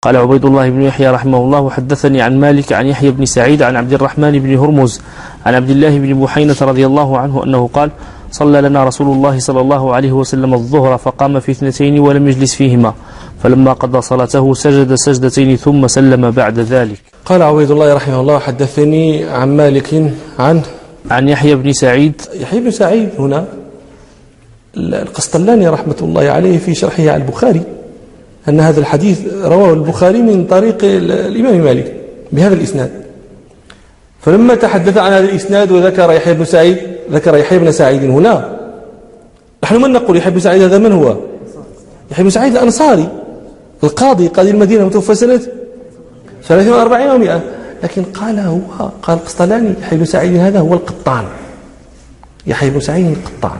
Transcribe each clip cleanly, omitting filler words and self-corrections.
قال عبيد الله بن يحيى رحمه الله: حدثني عن مالك عن يحيى بن سعيد عن عبد الرحمن بن هرمز عن عبد الله بن بحينة رضي الله عنه أنه قال: صلى لنا رسول الله صلى الله عليه وسلم الظهر فقام في 2 ولم يجلس فيهما، فلما قضى صلاته سجد سجدتين ثم سلم بعد ذلك. قال عبيد الله رحمه الله: حدثني عن مالك عن يحيى بن سعيد. يحيى بن سعيد هنا القسطلاني رحمة الله عليه في شرحه على البخاري أن هذا الحديث رواه البخاري من طريق الإمام مالك بهذا الإسناد، فلما تحدث عن هذا الإسناد وذكر يحيى بن سعيد ذكر يحيى بن سعيد هنا. نحن من نقول يحيى بن سعيد هذا من هو؟ يحيى بن سعيد الأنصاري قاضي المدينة، متوفى سنة 43 و100، لكن قال القسطلاني يحيى بن سعيد هذا هو القطان، يحيى بن سعيد القطان.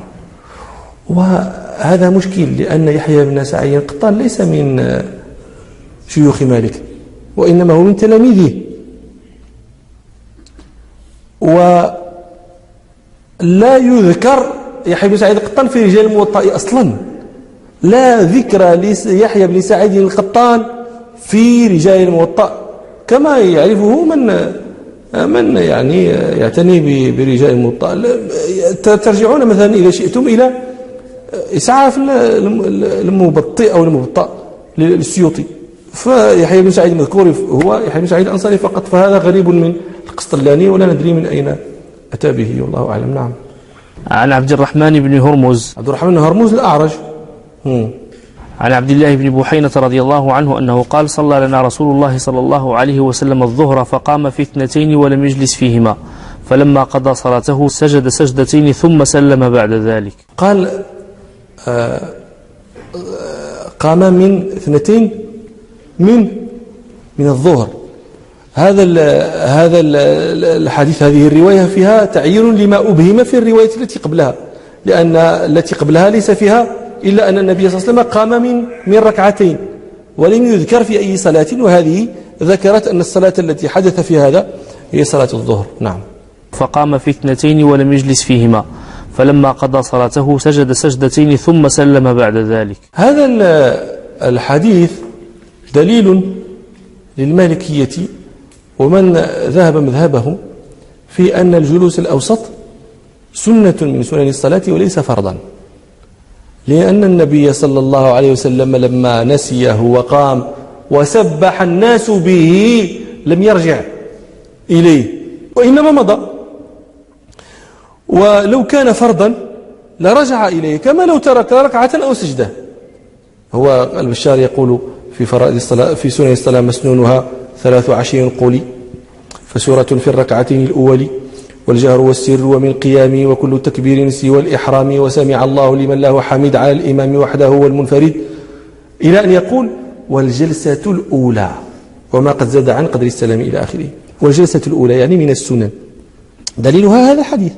وهذا مشكل لأن يحيى بن سعيد القطان ليس من شيوخ مالك، وإنما هو من تلاميذه، ولا يذكر يحيى بن سعيد القطان في رجال الموطأ أصلا، لا ذكر ليحيى بن سعيد القطان في رجال الموطأ كما يعرفه من يعني يعتني برجال الموطأ. ترجعون مثلا إذا شئتم إلى إسعاف المبطئ أو المبطأ للسيوطي، فيحيى بن سعيد المذكور هو يحيى بن سعيد الأنصاري فقط، فهذا غريب من القسطلاني ولا ندري من أين أتى به، والله أعلم. نعم. عن عبد الرحمن بن هرمز. عبد الرحمن بن هرمز الأعرج. عن عبد الله بن بحينة رضي الله عنه أنه قال: صلى لنا رسول الله صلى الله عليه وسلم الظهر فقام في 2 ولم يجلس فيهما، فلما قضى صلاته سجد سجدتين ثم سلم بعد ذلك. قال قام من 2 من الظهر. هذا الحديث، هذه الرواية فيها تعيين لما أبهم في الرواية التي قبلها، لأن التي قبلها ليس فيها إلا أن النبي صلى الله عليه وسلم قام من 2 ولم يذكر في أي صلاة، وهذه ذكرت أن الصلاة التي حدث في هذا هي صلاة الظهر. نعم. فقام في 2 ولم يجلس فيهما، فلما قضى صلاته سجد سجدتين ثم سلم بعد ذلك. هذا الحديث دليل للمالكية ومن ذهب مذهبه في أن الجلوس الأوسط سنة من سنن الصلاة وليس فرضا، لأن النبي صلى الله عليه وسلم لما نسيه وقام وسبح الناس به لم يرجع إليه وإنما مضى، ولو كان فرضا لرجع إليه كما لو ترك ركعة أو سجدة. هو البشار يقول في فرائض الصلاة في سنن الصلاة مسنونها 23 قولي، فسورة في الركعتين الأول والجهر والسر ومن قيام وكل تكبير سوى الإحرام وسمع الله لمن له حميد على الإمام وحده والمنفرد، إلى أن يقول والجلسة الأولى وما قد زاد عن قدر السلام إلى آخره. والجلسة الأولى يعني من السنن، دليلها هذا الحديث.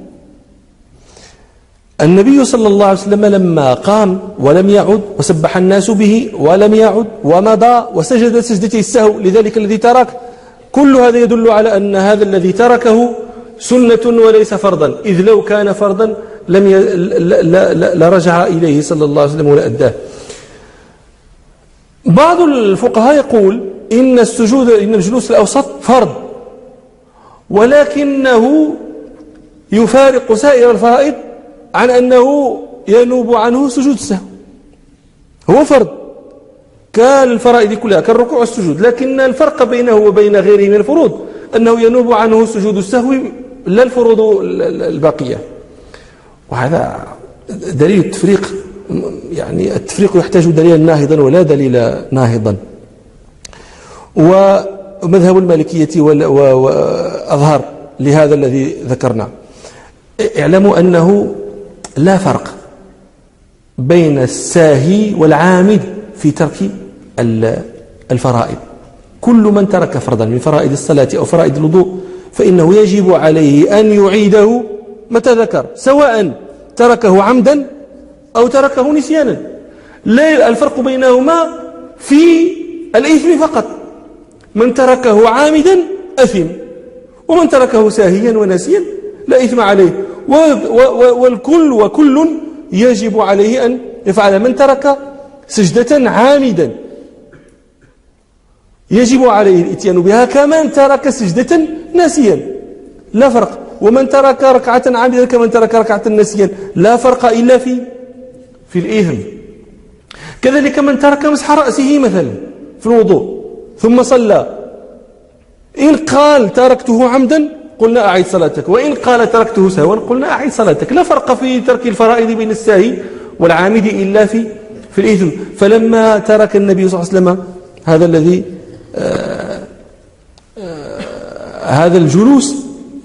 النبي صلى الله عليه وسلم لما قام ولم يعد وسبح الناس به ولم يعد ومضى وسجد سجدتي السهو لذلك الذي ترك، كل هذا يدل على أن هذا الذي تركه سنة وليس فرضا، إذ لو كان فرضا لرجع إليه صلى الله عليه وسلم ولا أداه. بعض الفقهاء يقول إن الجلوس الأوسط فرض، ولكنه يفارق سائر الفرائض عن أنه ينوب عنه سجود السهو. هو فرض كالفرائض كلها كالركوع والسجود، لكن الفرق بينه وبين غيره من الفروض أنه ينوب عنه سجود السهو لا الفروض الباقية. وهذا دليل التفريق، يعني التفريق يحتاج دليلا ناهضا ولا دليل ناهضا. ومذهب المالكية وأظهر لهذا الذي ذكرنا. اعلموا أنه لا فرق بين الساهي والعامد في ترك الفرائض. كل من ترك فرضا من فرائض الصلاة أو فرائض الوضوء فإنه يجب عليه أن يعيده متى ذكر، سواء تركه عمدا أو تركه نسيانا. لا الفرق بينهما في الإثم فقط، من تركه عامدا أثم، ومن تركه ساهيا ونسيا لا إثم عليه. وكل يجب عليه أن يفعل. من ترك سجدة عامدا يجب عليه الاتيان بها كمن ترك سجدة ناسيا، لا فرق. ومن ترك ركعة عامدا كمن ترك ركعة ناسيا، لا فرق إلا في الإثم. كذلك من ترك مسح رأسه مثلا في الوضوء ثم صلى، إن قال تركته عمدا قلنا أعيد صلاتك، وإن قال تركته سهوا قلنا أعيد صلاتك. لا فرق في ترك الفرائض بين الساهي والعامد إلا في الإثم. فلما ترك النبي صلى الله عليه وسلم هذا الذي هذا الجلوس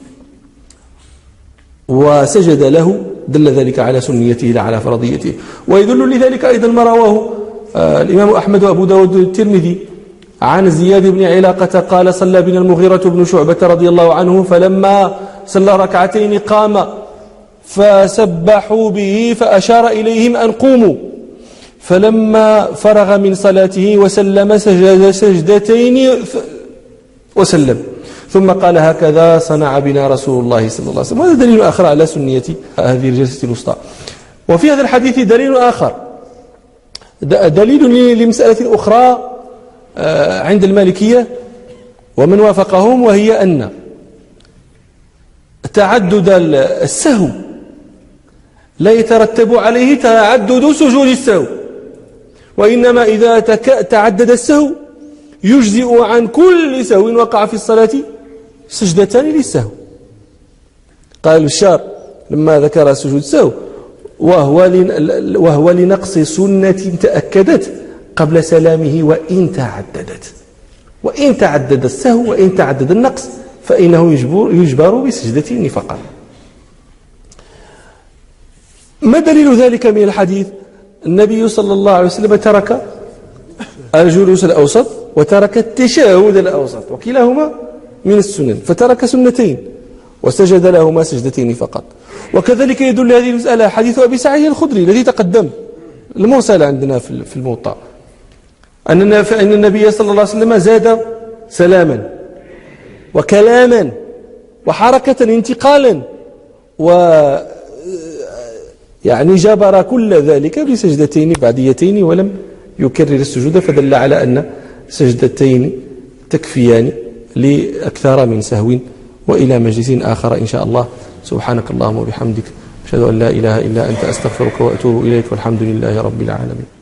وسجد له دل ذلك على سنيته لا على فرضيته. ويدل لذلك أيضا ما رواه الإمام أحمد وأبو داود الترمذي عن زياد بن علاقة قال صلى بنا المغيرة بن شعبة رضي الله عنه، فلما صلى ركعتين قام فسبحوا به فأشار إليهم أن قوموا، فلما فرغ من صلاته وسلم سجد سجدتين وسلم، ثم قال هكذا صنع بنا رسول الله صلى الله عليه وسلم. وهذا دليل آخر على سنية هذه الجلسة الوسطى. وفي هذا الحديث دليل آخر، دليل لمسألة أخرى عند المالكية ومن وافقهم، وهي أن تعدد السهو لا يترتب عليه تعدد سجود السهو، وإنما إذا تعدد السهو يجزئ عن كل سهو وقع في الصلاة سجدتان للسهو. قال الشار لما ذكر سجود السهو وهو لنقص سنة تأكدت قبل سلامه وإن تعدد السهو وإن تعدد النقص فإنه يجبر بسجدتين فقط. ما دليل ذلك من الحديث؟ النبي صلى الله عليه وسلم ترك الجلوس الأوسط وترك التشهد الأوسط، وكلاهما من السنن، فترك سنتين وسجد لهما سجدتين فقط. وكذلك يدل هذه المسألة حديث أبي سعيد الخدري الذي تقدم المرسل عندنا في الموطأ، أن النبي صلى الله عليه وسلم زاد سلاما وكلاما وحركة انتقالا، يعني جبر كل ذلك بسجدتين بعديتين ولم يكرر السجود، فدل على أن سجدتين تكفيان لأكثر من سهو. وإلى مجلس آخر إن شاء الله. سبحانك اللهم وبحمدك أشهد أن لا إله إلا أنت أستغفرك وأتوب إليك، والحمد لله رب العالمين.